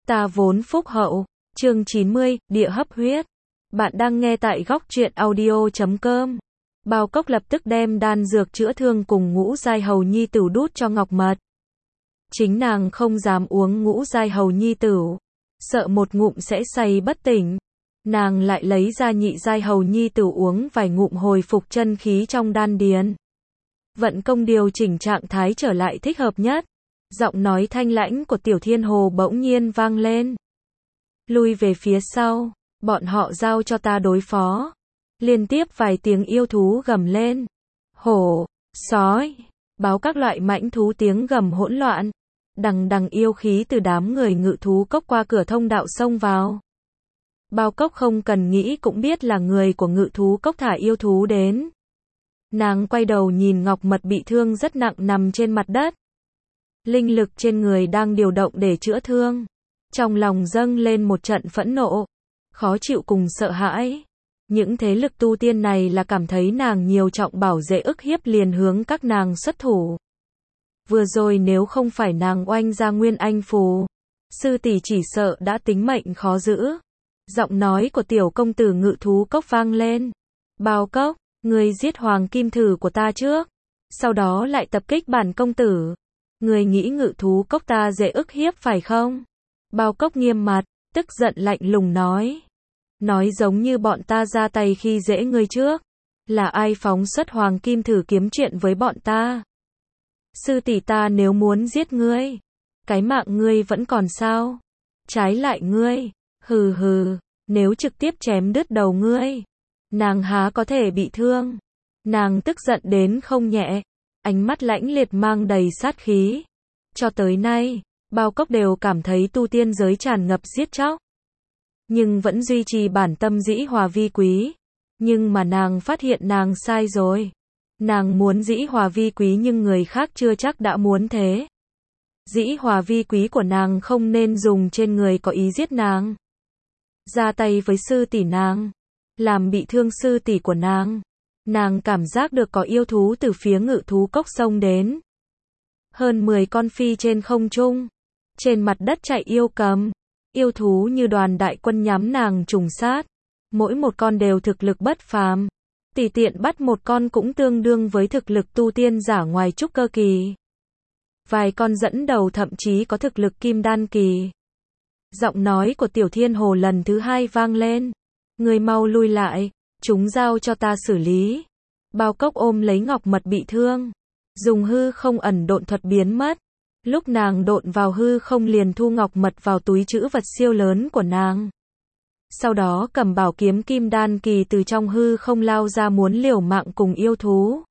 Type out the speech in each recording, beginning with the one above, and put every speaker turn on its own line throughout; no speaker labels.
Ta vốn phúc hậu. Chương 90, địa hấp huyết. Bạn đang nghe tại góc truyện audio.com. Bao Cốc lập tức đem đan dược chữa thương cùng ngũ giai hầu nhi tửu đút cho Ngọc Mật. Chính nàng không dám uống ngũ giai hầu nhi tửu, sợ một ngụm sẽ say bất tỉnh. Nàng lại lấy ra nhị giai hầu nhi tửu uống vài ngụm hồi phục chân khí trong đan điền. Vận công điều chỉnh trạng thái trở lại thích hợp nhất. Giọng nói thanh lãnh của Tiểu Thiên Hồ bỗng nhiên vang lên. Lui về phía sau, bọn họ giao cho ta đối phó. Liên tiếp vài tiếng yêu thú gầm lên. Hổ, sói, báo các loại mãnh thú tiếng gầm hỗn loạn. Đằng đằng yêu khí từ đám người ngự thú cốc qua cửa thông đạo xông vào. Bao Cốc không cần nghĩ cũng biết là người của ngự thú cốc thả yêu thú đến. Nàng quay đầu nhìn Ngọc Mật bị thương rất nặng nằm trên mặt đất. Linh lực trên người đang điều động để chữa thương. Trong lòng dâng lên một trận phẫn nộ, khó chịu cùng sợ hãi. Những thế lực tu tiên này là cảm thấy nàng nhiều trọng bảo dễ ức hiếp liền hướng các nàng xuất thủ. Vừa rồi nếu không phải nàng oanh ra nguyên anh phù, sư tỷ chỉ sợ đã tính mệnh khó giữ. Giọng nói của tiểu công tử ngự thú cốc vang lên. Bao Cốc, người giết hoàng kim thử của ta trước, sau đó lại tập kích bản công tử. Người nghĩ ngự thú cốc ta dễ ức hiếp phải không? Bao Cốc nghiêm mặt, tức giận lạnh lùng nói. Nói giống như bọn ta ra tay khi dễ ngươi trước. Là ai phóng xuất hoàng kim thử kiếm chuyện với bọn ta? Sư tỷ ta nếu muốn giết ngươi, cái mạng ngươi vẫn còn sao? Trái lại ngươi, hừ hừ, nếu trực tiếp chém đứt đầu ngươi, nàng há có thể bị thương? Nàng tức giận đến không nhẹ, ánh mắt lãnh liệt mang đầy sát khí. Cho tới nay, Bao Cốc đều cảm thấy tu tiên giới tràn ngập giết chóc, nhưng vẫn duy trì bản tâm dĩ hòa vi quý. Nhưng mà nàng phát hiện nàng sai rồi. Nàng muốn dĩ hòa vi quý nhưng người khác chưa chắc đã muốn thế. Dĩ hòa vi quý của nàng không nên dùng trên người có ý giết nàng. Ra tay với sư tỷ nàng, làm bị thương sư tỷ của nàng. Nàng cảm giác được có yêu thú từ phía ngự thú cốc xông đến. Hơn 10 con phi trên không trung. Trên mặt đất chạy yêu cầm. Yêu thú như đoàn đại quân nhắm nàng trùng sát. Mỗi một con đều thực lực bất phàm. Tùy tiện bắt một con cũng tương đương với thực lực tu tiên giả ngoài trúc cơ kỳ. Vài con dẫn đầu thậm chí có thực lực kim đan kỳ. Giọng nói của Tiểu Thiên Hồ lần thứ hai vang lên. Người mau lui lại, chúng giao cho ta xử lý. Bao Cốc ôm lấy Ngọc Mật bị thương, dùng hư không ẩn độn thuật biến mất. Lúc nàng độn vào hư không liền thu Ngọc Mật vào túi trữ vật siêu lớn của nàng. Sau đó cầm bảo kiếm kim đan kỳ từ trong hư không lao ra muốn liều mạng cùng yêu thú.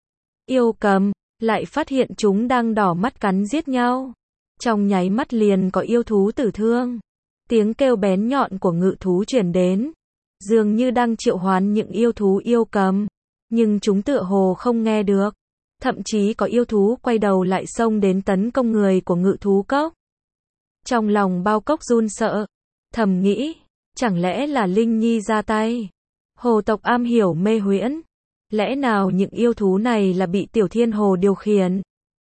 Yêu cầm, lại phát hiện chúng đang đỏ mắt cắn giết nhau. Trong nháy mắt liền có yêu thú tử thương. Tiếng kêu bén nhọn của ngự thú truyền đến, dường như đang triệu hoán những yêu thú yêu cầm. Nhưng chúng tựa hồ không nghe được. Thậm chí có yêu thú quay đầu lại xông đến tấn công người của ngự thú cốc. Trong lòng Bao Cốc run sợ, thầm nghĩ, chẳng lẽ là Linh Nhi ra tay? Hồ tộc am hiểu mê huyễn, lẽ nào những yêu thú này là bị Tiểu Thiên Hồ điều khiển?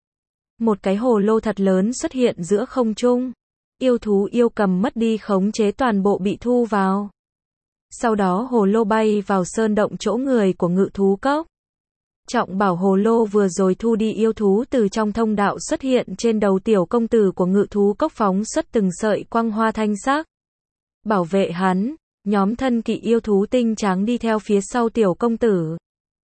Một cái hồ lô thật lớn xuất hiện giữa không trung. Yêu thú yêu cầm mất đi khống chế toàn bộ bị thu vào. Sau đó hồ lô bay vào sơn động chỗ người của ngự thú cốc. Trọng bảo hồ lô vừa rồi thu đi yêu thú từ trong thông đạo xuất hiện trên đầu tiểu công tử của ngự thú cốc phóng xuất từng sợi quang hoa thanh sắc. Bảo vệ hắn, nhóm thân kỵ yêu thú tinh tráng đi theo phía sau tiểu công tử.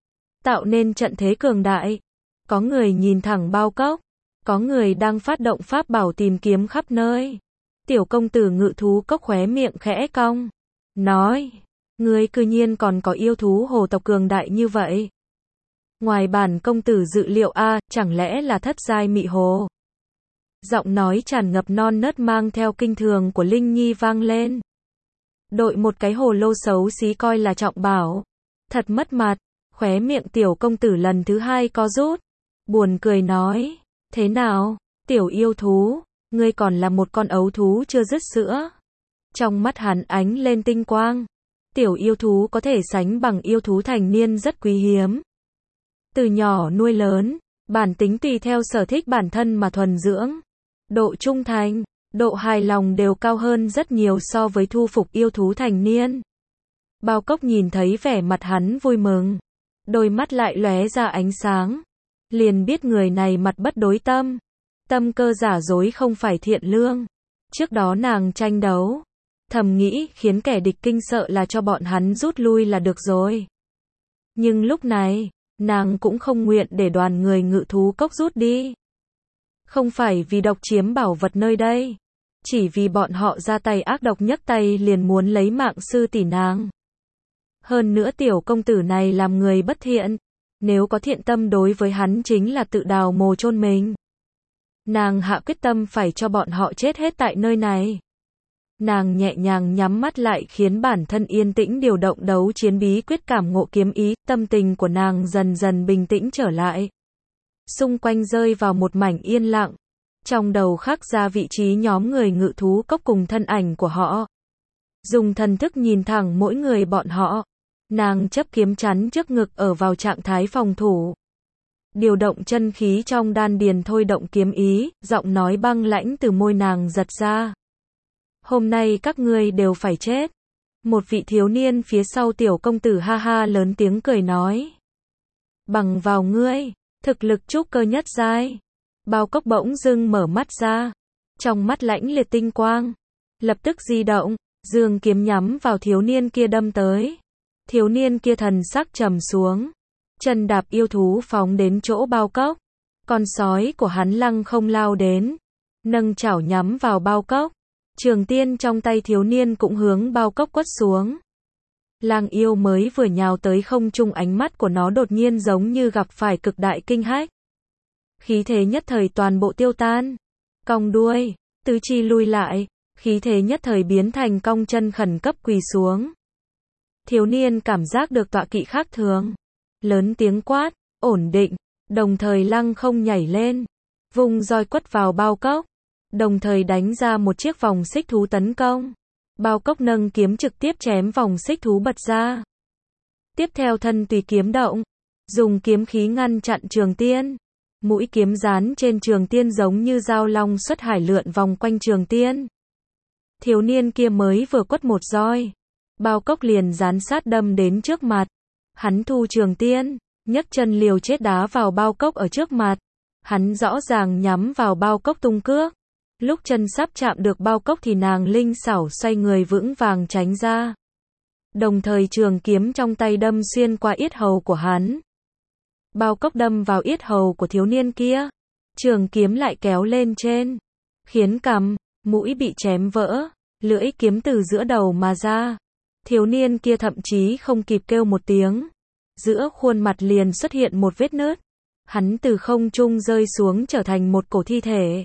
Tạo nên trận thế cường đại. Có người nhìn thẳng Bao Cốc, có người đang phát động pháp bảo tìm kiếm khắp nơi. Tiểu công tử ngự thú cốc khóe miệng khẽ cong, nói, ngươi cư nhiên còn có yêu thú hồ tộc cường đại như vậy. Ngoài bản công tử dự liệu chẳng lẽ là thất giai mị hồ? Giọng nói tràn ngập non nớt mang theo kinh thường của Linh Nhi vang lên. Đội một cái hồ lô xấu xí coi là trọng bảo. Thật mất mặt. Khóe miệng tiểu công tử lần thứ hai co rút. Buồn cười nói, thế nào, tiểu yêu thú, ngươi còn là một con ấu thú chưa dứt sữa. Trong mắt hắn ánh lên tinh quang. Tiểu yêu thú có thể sánh bằng yêu thú thành niên rất quý hiếm. Từ nhỏ nuôi lớn, bản tính tùy theo sở thích bản thân mà thuần dưỡng. Độ trung thành, độ hài lòng đều cao hơn rất nhiều so với thu phục yêu thú thành niên. Bao Cốc nhìn thấy vẻ mặt hắn vui mừng, đôi mắt lại lóe ra ánh sáng, liền biết người này mặt bất đối tâm, tâm cơ giả dối không phải thiện lương. Trước đó nàng tranh đấu, thầm nghĩ khiến kẻ địch kinh sợ là cho bọn hắn rút lui là được rồi. Nhưng lúc này, nàng cũng không nguyện để đoàn người Ngự thú cốc rút đi. Không phải vì độc chiếm bảo vật nơi đây, chỉ vì bọn họ ra tay ác độc, nhấc tay liền muốn lấy mạng sư tỷ nàng. Hơn nữa tiểu công tử này làm người bất thiện, nếu có thiện tâm đối với hắn chính là tự đào mồ chôn mình. Nàng hạ quyết tâm phải cho bọn họ chết hết tại nơi này. Nàng nhẹ nhàng nhắm mắt lại khiến bản thân yên tĩnh điều động đấu chiến bí quyết cảm ngộ kiếm ý, tâm tình của nàng dần dần bình tĩnh trở lại. Xung quanh rơi vào một mảnh yên lặng, trong đầu khắc ra vị trí nhóm người Ngự thú cốc cùng thân ảnh của họ. Dùng thần thức nhìn thẳng mỗi người bọn họ, nàng chấp kiếm chắn trước ngực ở vào trạng thái phòng thủ. Điều động chân khí trong đan điền thôi động kiếm ý, giọng nói băng lãnh từ môi nàng giật ra. Hôm nay các ngươi đều phải chết. Một vị thiếu niên phía sau tiểu công tử ha ha lớn tiếng cười nói. Bằng vào ngươi, thực lực trúc cơ nhất giai. Bao Cốc bỗng dưng mở mắt ra, trong mắt lãnh liệt tinh quang, lập tức di động, giương kiếm nhắm vào thiếu niên kia đâm tới. Thiếu niên kia thần sắc trầm xuống, chân đạp yêu thú phóng đến chỗ Bao Cốc. Con sói của hắn lăng không lao đến, nâng chảo nhắm vào Bao Cốc. Trường tiên trong tay thiếu niên cũng hướng Bao Cốc quất xuống. Lang yêu mới vừa nhào tới không trung, ánh mắt của nó đột nhiên giống như gặp phải cực đại kinh hách. Khí thế nhất thời toàn bộ tiêu tan. Cong đuôi, tứ chi lui lại, khí thế nhất thời biến thành cong chân khẩn cấp quỳ xuống. Thiếu niên cảm giác được tọa kỵ khác thường, lớn tiếng quát, ổn định, đồng thời lăng không nhảy lên, vung roi quất vào Bao Cốc, đồng thời đánh ra một chiếc vòng xích thú tấn công. Bao Cốc nâng kiếm trực tiếp chém vòng xích thú bật ra. Tiếp theo thân tùy kiếm động, dùng kiếm khí ngăn chặn trường tiên. Mũi kiếm dán trên trường tiên giống như dao long xuất hải lượn vòng quanh trường tiên. Thiếu niên kia mới vừa quất một roi, Bao Cốc liền dán sát đâm đến trước mặt. Hắn thu trường tiên, nhấc chân liều chết đá vào Bao Cốc ở trước mặt. Hắn rõ ràng nhắm vào Bao Cốc tung cước. Lúc chân sắp chạm được Bao Cốc thì nàng linh xảo xoay người vững vàng tránh ra. Đồng thời trường kiếm trong tay đâm xuyên qua yết hầu của hắn. Bao Cốc đâm vào yết hầu của thiếu niên kia. Trường kiếm lại kéo lên trên, khiến cằm, mũi bị chém vỡ, lưỡi kiếm từ giữa đầu mà ra. Thiếu niên kia thậm chí không kịp kêu một tiếng, giữa khuôn mặt liền xuất hiện một vết nứt. Hắn từ không trung rơi xuống trở thành một cổ thi thể.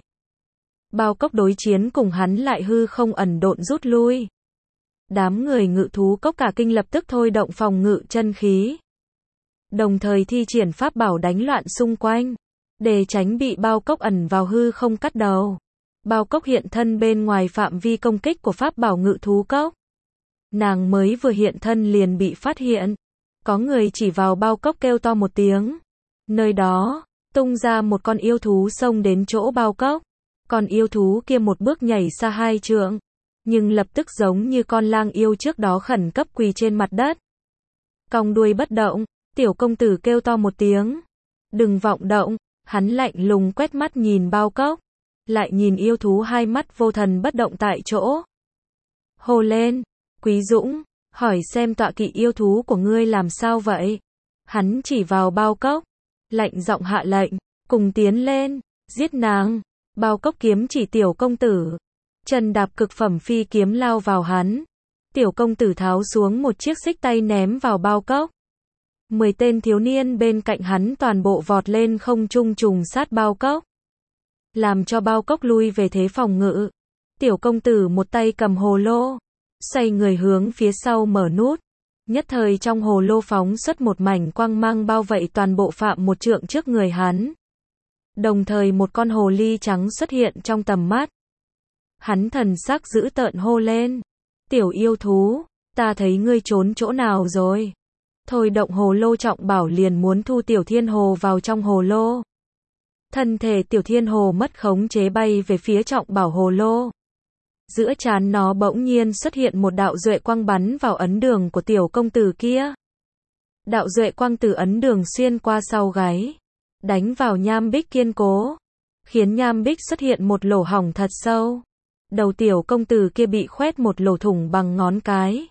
Bao Cốc đối chiến cùng hắn lại hư không ẩn độn rút lui. Đám người Ngự thú cốc cả kinh lập tức thôi động phòng ngự chân khí. Đồng thời thi triển pháp bảo đánh loạn xung quanh, để tránh bị Bao Cốc ẩn vào hư không cắt đầu. Bao Cốc hiện thân bên ngoài phạm vi công kích của pháp bảo Ngự thú cốc. Nàng mới vừa hiện thân liền bị phát hiện. Có người chỉ vào Bao Cốc kêu to một tiếng. Nơi đó, tung ra một con yêu thú xông đến chỗ Bao Cốc. Con yêu thú kia một bước nhảy xa 2 trượng, nhưng lập tức giống như con lang yêu trước đó khẩn cấp quỳ trên mặt đất. Cong đuôi bất động, tiểu công tử kêu to một tiếng. Đừng vọng động, hắn lạnh lùng quét mắt nhìn Bao Cốc, lại nhìn yêu thú hai mắt vô thần bất động tại chỗ. Hô lên, Quý Dũng, hỏi xem tọa kỵ yêu thú của ngươi làm sao vậy? Hắn chỉ vào Bao Cốc, lạnh giọng hạ lệnh, cùng tiến lên, giết nàng. Bao Cốc kiếm chỉ tiểu công tử, chân đạp cực phẩm phi kiếm lao vào hắn. Tiểu công tử tháo xuống một chiếc xích tay ném vào Bao Cốc. 10 tên thiếu niên bên cạnh hắn toàn bộ vọt lên không trung trùng sát Bao Cốc, làm cho Bao Cốc lui về thế phòng ngự. Tiểu công tử một tay cầm hồ lô, xoay người hướng phía sau mở nút. Nhất thời trong hồ lô phóng xuất một mảnh quang mang bao vây toàn bộ phạm một trượng trước người hắn. Đồng thời một con hồ ly trắng xuất hiện trong tầm mắt. Hắn thần sắc dữ tợn hô lên. Tiểu yêu thú, ta thấy ngươi trốn chỗ nào rồi? Thôi động hồ lô trọng bảo liền muốn thu tiểu thiên hồ vào trong hồ lô. Thân thể tiểu thiên hồ mất khống chế bay về phía trọng bảo hồ lô. Giữa trán nó bỗng nhiên xuất hiện một đạo duệ quang bắn vào ấn đường của tiểu công tử kia. Đạo duệ quang từ ấn đường xuyên qua sau gáy, đánh vào nham bích kiên cố, khiến nham bích xuất hiện một lỗ hổng thật sâu. Đầu tiểu công tử kia bị khoét một lỗ thủng bằng ngón cái.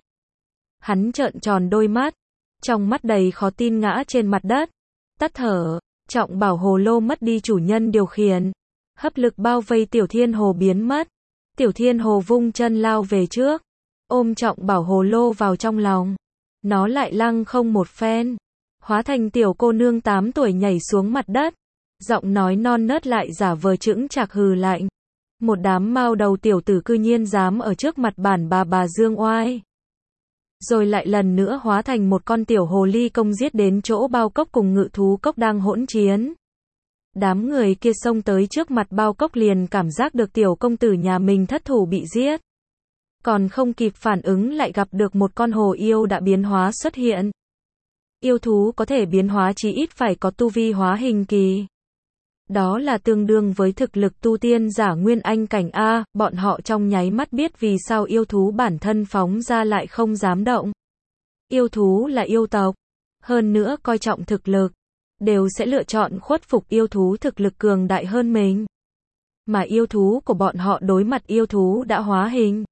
Hắn trợn tròn đôi mắt, trong mắt đầy khó tin ngã trên mặt đất, tắt thở. Trọng bảo hồ lô mất đi chủ nhân điều khiển, hấp lực bao vây Tiểu Thiên Hồ biến mất. Tiểu Thiên Hồ vung chân lao về trước, ôm Trọng bảo hồ lô vào trong lòng. Nó lại lăng không một phen, hóa thành tiểu cô nương 8 tuổi nhảy xuống mặt đất, giọng nói non nớt lại giả vờ chững chạc hừ lạnh. Một đám mao đầu tiểu tử cư nhiên dám ở trước mặt bản bà dương oai. Rồi lại lần nữa hóa thành một con tiểu hồ ly công giết đến chỗ Bao Cốc cùng Ngự Thú Cốc đang hỗn chiến. Đám người kia xông tới trước mặt Bao Cốc liền cảm giác được tiểu công tử nhà mình thất thủ bị giết. Còn không kịp phản ứng lại gặp được một con hồ yêu đã biến hóa xuất hiện. Yêu thú có thể biến hóa chí ít phải có tu vi hóa hình kỳ. Đó là tương đương với thực lực tu tiên giả nguyên anh cảnh A, bọn họ trong nháy mắt biết vì sao yêu thú bản thân phóng ra lại không dám động. Yêu thú là yêu tộc, hơn nữa coi trọng thực lực, đều sẽ lựa chọn khuất phục yêu thú thực lực cường đại hơn mình. Mà yêu thú của bọn họ đối mặt yêu thú đã hóa hình,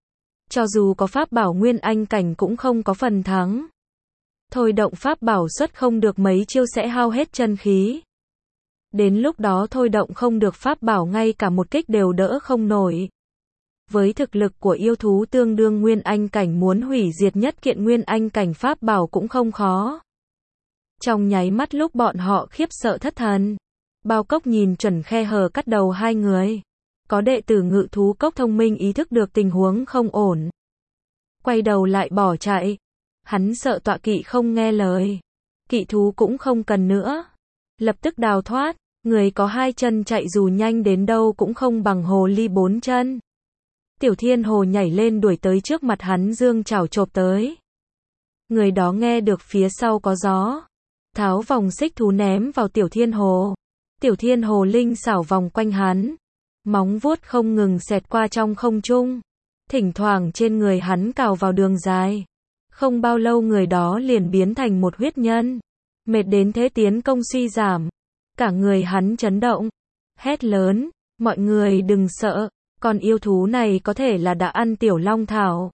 cho dù có pháp bảo nguyên anh cảnh cũng không có phần thắng. Thôi động pháp bảo xuất không được mấy chiêu sẽ hao hết chân khí. Đến lúc đó thôi động không được pháp bảo ngay cả một kích đều đỡ không nổi. Với thực lực của yêu thú tương đương nguyên anh cảnh muốn hủy diệt nhất kiện nguyên anh cảnh pháp bảo cũng không khó. Trong nháy mắt lúc bọn họ khiếp sợ thất thần, Bao Cốc nhìn chuẩn khe hở cắt đầu hai người. Có đệ tử Ngự Thú Cốc thông minh ý thức được tình huống không ổn, quay đầu lại bỏ chạy. Hắn sợ tọa kỵ không nghe lời, kỵ thú cũng không cần nữa, lập tức đào thoát. Người có hai chân chạy dù nhanh đến đâu cũng không bằng hồ ly 4 chân. Tiểu Thiên Hồ nhảy lên đuổi tới trước mặt hắn dương chảo chộp tới. Người đó nghe được phía sau có gió, tháo vòng xích thú ném vào Tiểu Thiên Hồ. Tiểu Thiên Hồ linh xảo vòng quanh hắn, móng vuốt không ngừng xẹt qua trong không trung, thỉnh thoảng trên người hắn cào vào đường dài. Không bao lâu người đó liền biến thành một huyết nhân, mệt đến thế tiến công suy giảm. Cả người hắn chấn động, hét lớn, mọi người đừng sợ, con yêu thú này có thể là đã ăn tiểu long thảo.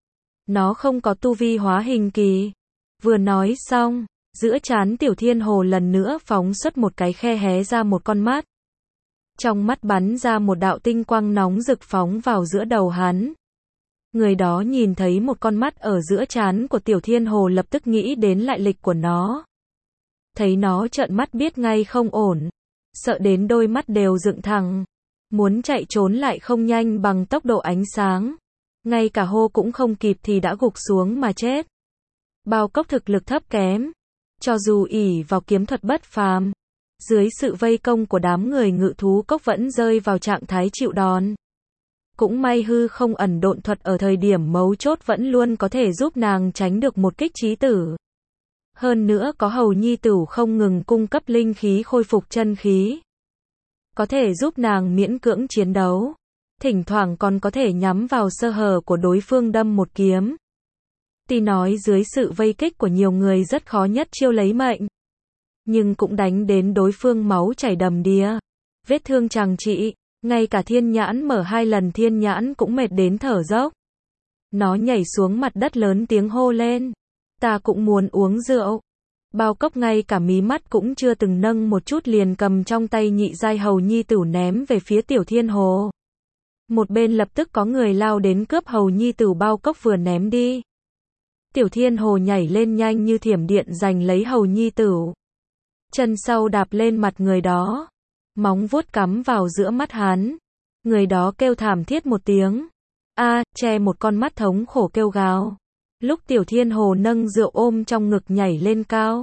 Nó không có tu vi hóa hình kỳ. Vừa nói xong, giữa trán Tiểu Thiên Hồ lần nữa phóng xuất một cái khe hé ra một con mắt. Trong mắt bắn ra một đạo tinh quang nóng rực phóng vào giữa đầu hắn. Người đó nhìn thấy một con mắt ở giữa trán của Tiểu Thiên Hồ lập tức nghĩ đến lại lịch của nó. Thấy nó trợn mắt biết ngay không ổn, sợ đến đôi mắt đều dựng thẳng, muốn chạy trốn lại không nhanh bằng tốc độ ánh sáng, ngay cả hô cũng không kịp thì đã gục xuống mà chết. Bao Cốc thực lực thấp kém, cho dù ỷ vào kiếm thuật bất phàm, dưới sự vây công của đám người Ngự Thú Cốc vẫn rơi vào trạng thái chịu đòn. Cũng may hư không ẩn độn thuật ở thời điểm mấu chốt vẫn luôn có thể giúp nàng tránh được một kích chí tử. Hơn nữa có Hầu Nhi Tửu không ngừng cung cấp linh khí khôi phục chân khí, có thể giúp nàng miễn cưỡng chiến đấu, thỉnh thoảng còn có thể nhắm vào sơ hở của đối phương đâm một kiếm. Tuy nói dưới sự vây kích của nhiều người rất khó nhất chiêu lấy mệnh, nhưng cũng đánh đến đối phương máu chảy đầm đìa, vết thương chằng trị, ngay cả Thiên Nhãn mở 2 lần Thiên Nhãn cũng mệt đến thở dốc. Nó nhảy xuống mặt đất lớn tiếng hô lên, ta cũng muốn uống rượu. Bao Cốc ngay cả mí mắt cũng chưa từng nâng một chút liền cầm trong tay nhị giai Hầu Nhi Tửu ném về phía Tiểu Thiên Hồ. Một bên lập tức có người lao đến cướp Hầu Nhi Tửu Bao Cốc vừa ném đi. Tiểu Thiên Hồ nhảy lên nhanh như thiểm điện giành lấy Hầu Nhi Tửu. Chân sau đạp lên mặt người đó, móng vuốt cắm vào giữa mắt hắn. Người đó kêu thảm thiết một tiếng, che một con mắt thống khổ kêu gào. Lúc Tiểu Thiên Hồ nâng rượu ôm trong ngực nhảy lên cao,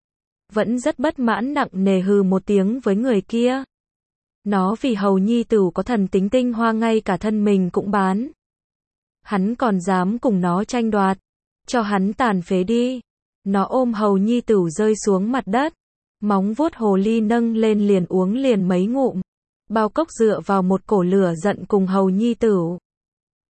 vẫn rất bất mãn nặng nề hừ một tiếng với người kia. Nó vì Hầu Nhi Tửu có thần tính tinh hoa ngay cả thân mình cũng bán. Hắn còn dám cùng nó tranh đoạt, cho hắn tàn phế đi. Nó ôm Hầu Nhi Tửu rơi xuống mặt đất, móng vuốt hồ ly nâng lên liền uống liền mấy ngụm. Bao Cốc dựa vào một cổ lửa giận cùng Hầu Nhi Tửu.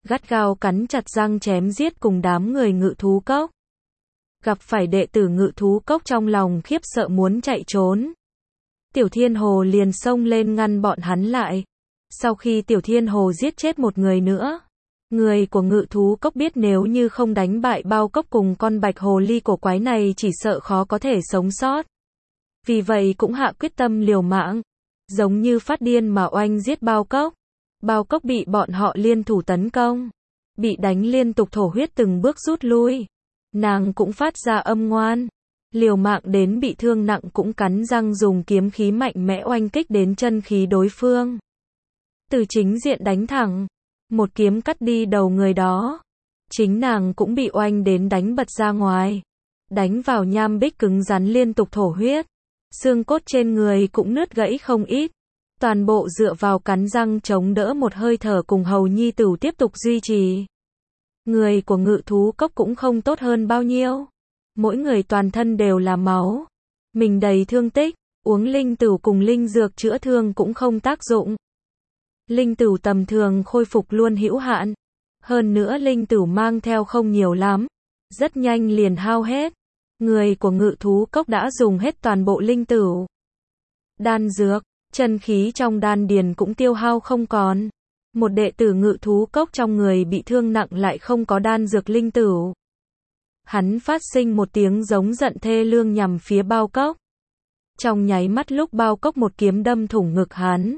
gắt gao cắn chặt răng chém giết cùng đám người Ngự thú cốc. Gặp phải đệ tử Ngự thú cốc trong lòng khiếp sợ muốn chạy trốn. Tiểu Thiên Hồ liền xông lên ngăn bọn hắn lại. Sau khi Tiểu Thiên Hồ giết chết một người nữa, người của Ngự thú cốc biết nếu như không đánh bại Bao Cốc cùng con bạch hồ ly cổ quái này chỉ sợ khó có thể sống sót. Vì vậy cũng hạ quyết tâm liều mạng, giống như phát điên mà oanh giết Bao Cốc. Bao Cốc bị bọn họ liên thủ tấn công, bị đánh liên tục thổ huyết từng bước rút lui. Nàng cũng phát ra âm ngoan, liều mạng đến bị thương nặng cũng cắn răng dùng kiếm khí mạnh mẽ oanh kích đến chân khí đối phương. Từ chính diện đánh thẳng, một kiếm cắt đi đầu người đó. Chính nàng cũng bị oanh đến đánh bật ra ngoài, đánh vào nham bích cứng rắn liên tục thổ huyết. Xương cốt trên người cũng nứt gãy không ít. Toàn bộ dựa vào cắn răng chống đỡ một hơi thở cùng Hầu Nhi Tửu tiếp tục duy trì. Người của Ngự thú cốc cũng không tốt hơn bao nhiêu. Mỗi người toàn thân đều là máu. Mình đầy thương tích, uống linh tửu cùng linh dược chữa thương cũng không tác dụng. Linh tửu tầm thường khôi phục luôn hữu hạn. Hơn nữa linh tửu mang theo không nhiều lắm. Rất nhanh liền hao hết. Người của Ngự thú cốc đã dùng hết toàn bộ linh tửu. Đan dược, chân khí trong đan điền cũng tiêu hao không còn. Một đệ tử Ngự thú cốc trong người bị thương nặng lại không có đan dược linh tửu. Hắn phát sinh một tiếng giống giận thê lương nhằm phía Bao Cốc. Trong nháy mắt lúc Bao Cốc một kiếm đâm thủng ngực hắn.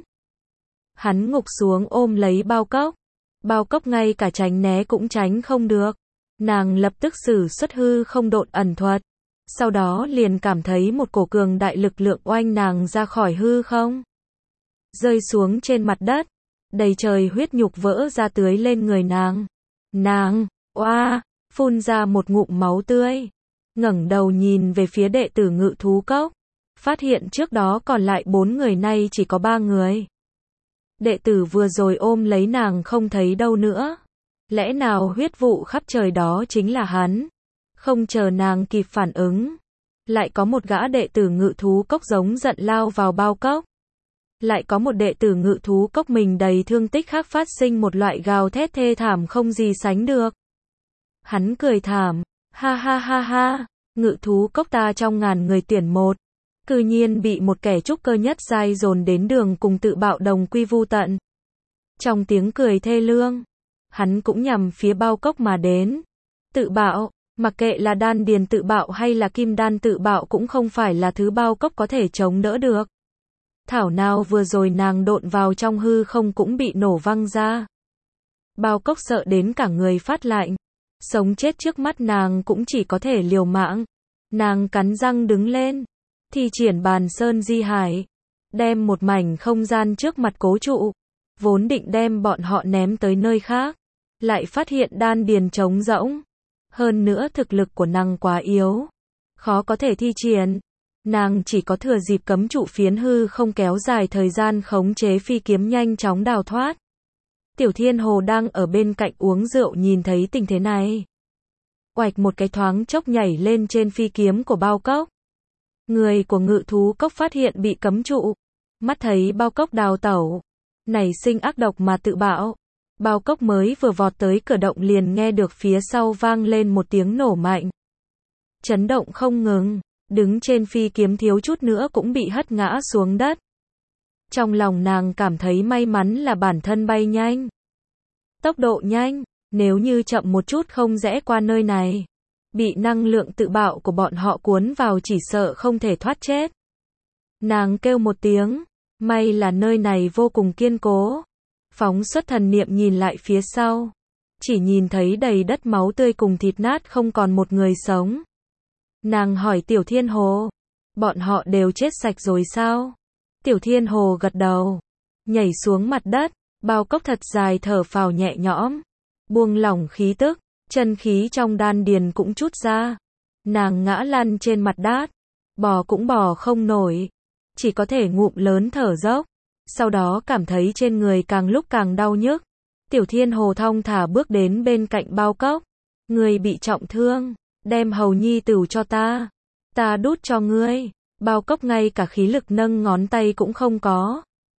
Hắn ngục xuống ôm lấy Bao Cốc. Bao Cốc ngay cả tránh né cũng tránh không được. Nàng lập tức sử xuất hư không độn ẩn thuật. Sau đó liền cảm thấy một cổ cường đại lực lượng oanh nàng ra khỏi hư không. Rơi xuống trên mặt đất. Đầy trời huyết nhục vỡ ra tưới lên người nàng. Nàng, oa, phun ra một ngụm máu tươi. Ngẩng đầu nhìn về phía đệ tử Ngự thú cốc. Phát hiện trước đó còn lại 4 người nay chỉ có 3 người. Đệ tử vừa rồi ôm lấy nàng không thấy đâu nữa. Lẽ nào huyết vụ khắp trời đó chính là hắn? Không chờ nàng kịp phản ứng. Lại có một gã đệ tử Ngự thú cốc giống giận lao vào Bao Cốc. Lại có một đệ tử Ngự thú cốc mình đầy thương tích khác phát sinh một loại gào thét thê thảm không gì sánh được. Hắn cười thảm, ha ha ha ha, Ngự thú cốc ta trong ngàn người tuyển một. Cư nhiên bị một kẻ trúc cơ nhất giai dồn đến đường cùng tự bạo đồng quy vu tận. Trong tiếng cười thê lương, hắn cũng nhằm phía Bao Cốc mà đến. Tự bạo, mặc kệ là đan điền tự bạo hay là kim đan tự bạo cũng không phải là thứ Bao Cốc có thể chống đỡ được. Thảo nào vừa rồi nàng độn vào trong hư không cũng bị nổ văng ra. Bao Cốc sợ đến cả người phát lạnh. Sống chết trước mắt nàng cũng chỉ có thể liều mạng. Nàng cắn răng đứng lên. Thi triển bàn sơn di hải. Đem một mảnh không gian trước mặt cố trụ. Vốn định đem bọn họ ném tới nơi khác. Lại phát hiện đan điền trống rỗng. Hơn nữa thực lực của nàng quá yếu. Khó có thể thi triển. Nàng chỉ có thừa dịp cấm trụ phiến hư không kéo dài thời gian khống chế phi kiếm nhanh chóng đào thoát. Tiểu Thiên Hồ đang ở bên cạnh uống rượu nhìn thấy tình thế này. Oạch một cái thoáng chốc nhảy lên trên phi kiếm của Bao Cốc. Người của Ngự thú cốc phát hiện bị cấm trụ. Mắt thấy Bao Cốc đào tẩu. Nảy sinh ác độc mà tự bạo. Bao Cốc mới vừa vọt tới cửa động liền nghe được phía sau vang lên một tiếng nổ mạnh. Chấn động không ngừng. Đứng trên phi kiếm thiếu chút nữa cũng bị hất ngã xuống đất. Trong lòng nàng cảm thấy may mắn là bản thân bay nhanh. Tốc độ nhanh, nếu như chậm một chút không rẽ qua nơi này. Bị năng lượng tự bạo của bọn họ cuốn vào chỉ sợ không thể thoát chết. Nàng kêu một tiếng, may là nơi này vô cùng kiên cố. Phóng xuất thần niệm nhìn lại phía sau. Chỉ nhìn thấy đầy đất máu tươi cùng thịt nát không còn một người sống. Nàng hỏi Tiểu Thiên Hồ, bọn họ đều chết sạch rồi sao? Tiểu Thiên Hồ gật đầu, nhảy xuống mặt đất, Bao Cốc thật dài thở phào nhẹ nhõm, buông lỏng khí tức, chân khí trong đan điền cũng trút ra. Nàng ngã lăn trên mặt đất, bò cũng bò không nổi, chỉ có thể ngụm lớn thở dốc, sau đó cảm thấy trên người càng lúc càng đau nhức. Tiểu Thiên Hồ thong thả bước đến bên cạnh Bao Cốc, người bị trọng thương. Đem Hầu Nhi Tửu cho ta đút cho ngươi. Bao Cốc ngay cả khí lực nâng ngón tay cũng không có.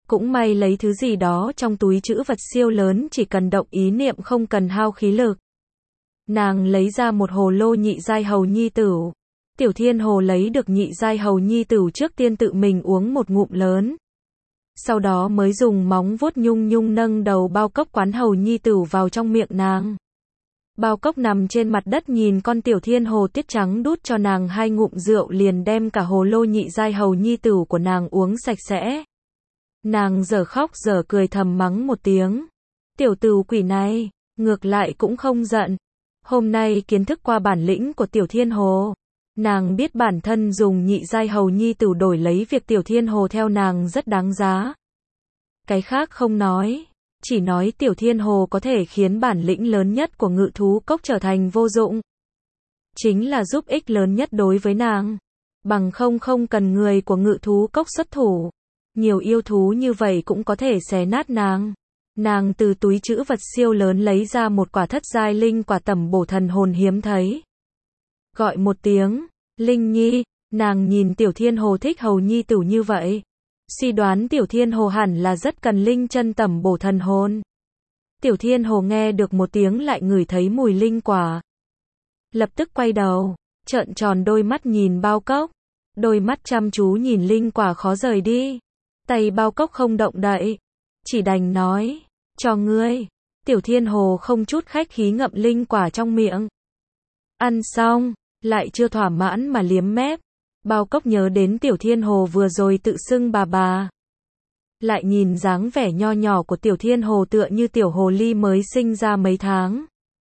Cũng may lấy thứ gì đó trong túi trữ vật siêu lớn chỉ cần động ý niệm không cần hao khí lực. Nàng lấy ra một hồ lô nhị giai hầu nhi tửu. Tiểu Thiên Hồ lấy được nhị giai hầu nhi tửu trước tiên tự mình uống một ngụm lớn. Sau đó mới dùng móng vuốt nhung nhung nâng đầu bao cốc quán hầu nhi tửu vào trong miệng nàng. Bao cốc nằm trên mặt đất nhìn con Tiểu Thiên Hồ tiết trắng đút cho nàng 2 ngụm rượu liền đem cả hồ lô nhị giai hầu nhi tửu của nàng uống sạch sẽ. Nàng dở khóc dở cười thầm mắng một tiếng. Tiểu tửu quỷ này, ngược lại cũng không giận. Hôm nay kiến thức qua bản lĩnh của Tiểu Thiên Hồ. Nàng biết bản thân dùng nhị giai hầu nhi tửu đổi lấy việc Tiểu Thiên Hồ theo nàng rất đáng giá. Cái khác không nói, chỉ nói Tiểu Thiên Hồ có thể khiến bản lĩnh lớn nhất của Ngự Thú Cốc trở thành vô dụng. Chính là giúp ích lớn nhất đối với nàng. Bằng không cần người của Ngự Thú Cốc xuất thủ. Nhiều yêu thú như vậy cũng có thể xé nát nàng. Nàng từ túi trữ vật siêu lớn lấy ra một quả thất giai linh quả tẩm bổ thần hồn hiếm thấy. Gọi một tiếng, Linh Nhi, nàng nhìn Tiểu Thiên Hồ thích hầu nhi tửu như vậy. Suy đoán Tiểu Thiên Hồ hẳn là rất cần linh chân tẩm bổ thần hồn. Tiểu Thiên Hồ nghe được một tiếng lại ngửi thấy mùi linh quả. Lập tức quay đầu, trợn tròn đôi mắt nhìn bao cốc. Đôi mắt chăm chú nhìn linh quả khó rời đi. Tay bao cốc không động đậy. Chỉ đành nói, cho ngươi. Tiểu Thiên Hồ không chút khách khí ngậm linh quả trong miệng. Ăn xong, lại chưa thỏa mãn mà liếm mép. Bao cốc nhớ đến Tiểu Thiên Hồ vừa rồi tự xưng bà. Lại nhìn dáng vẻ nho nhỏ của Tiểu Thiên Hồ tựa như tiểu hồ ly mới sinh ra mấy tháng.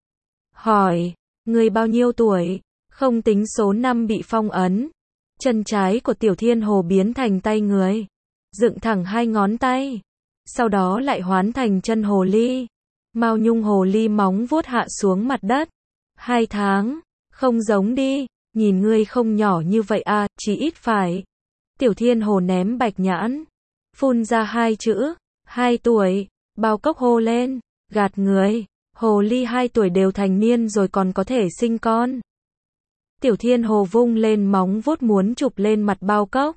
Hỏi, ngươi bao nhiêu tuổi? Không tính số năm bị phong ấn. Chân trái của Tiểu Thiên Hồ biến thành tay người. Dựng thẳng 2 ngón tay. Sau đó lại hoán thành chân hồ ly. Mao nhung hồ ly móng vuốt hạ xuống mặt đất. 2 tháng. Không giống đi. Nhìn ngươi không nhỏ như vậy à, chỉ ít phải. Tiểu Thiên Hồ ném bạch nhãn. Phun ra 2 chữ. 2 tuổi. Bao cốc hô lên. Gạt người. Hồ ly 2 tuổi đều thành niên rồi còn có thể sinh con. Tiểu Thiên Hồ vung lên móng vuốt muốn chụp lên mặt bao cốc.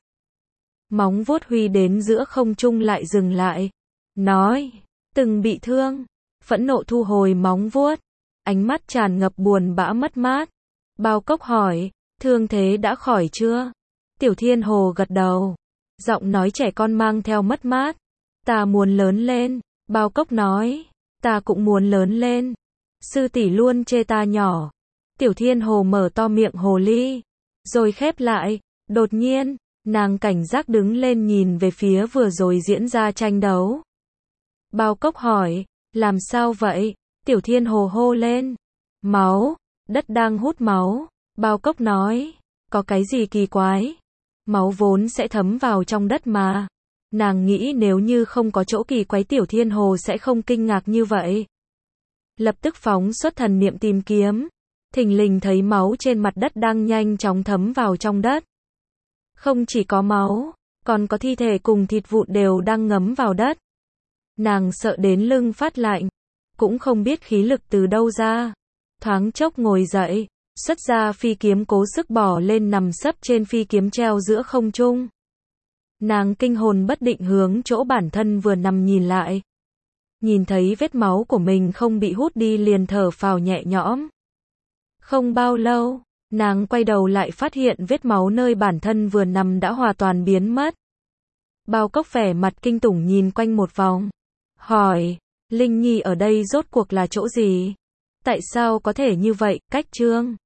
Móng vuốt huy đến giữa không trung lại dừng lại. Nói. Từng bị thương. Phẫn nộ thu hồi móng vuốt. Ánh mắt tràn ngập buồn bã mất mát. Bao cốc hỏi, thương thế đã khỏi chưa? Tiểu Thiên Hồ gật đầu. Giọng nói trẻ con mang theo mất mát. Ta muốn lớn lên. Bao cốc nói, ta cũng muốn lớn lên. Sư tỷ luôn chê ta nhỏ. Tiểu Thiên Hồ mở to miệng hồ ly. Rồi khép lại. Đột nhiên, nàng cảnh giác đứng lên nhìn về phía vừa rồi diễn ra tranh đấu. Bao cốc hỏi, làm sao vậy? Tiểu Thiên Hồ hô lên. Máu. Đất đang hút máu. Bao cốc nói, có cái gì kỳ quái? Máu vốn sẽ thấm vào trong đất mà. Nàng nghĩ nếu như không có chỗ kỳ quái Tiểu Thiên Hồ sẽ không kinh ngạc như vậy. Lập tức phóng xuất thần niệm tìm kiếm. Thình lình thấy máu trên mặt đất đang nhanh chóng thấm vào trong đất. Không chỉ có máu, còn có thi thể cùng thịt vụn đều đang ngấm vào đất. Nàng sợ đến lưng phát lạnh. Cũng không biết khí lực từ đâu ra. Thoáng chốc ngồi dậy, xuất ra phi kiếm cố sức bỏ lên nằm sấp trên phi kiếm treo giữa không trung. Nàng kinh hồn bất định hướng chỗ bản thân vừa nằm nhìn lại. Nhìn thấy vết máu của mình không bị hút đi liền thở phào nhẹ nhõm. Không bao lâu, nàng quay đầu lại phát hiện vết máu nơi bản thân vừa nằm đã hoàn toàn biến mất. Bao cốc vẻ mặt kinh tủng nhìn quanh một vòng. Hỏi, Linh Nhi ở đây rốt cuộc là chỗ gì? Tại sao có thể như vậy? Cách Trương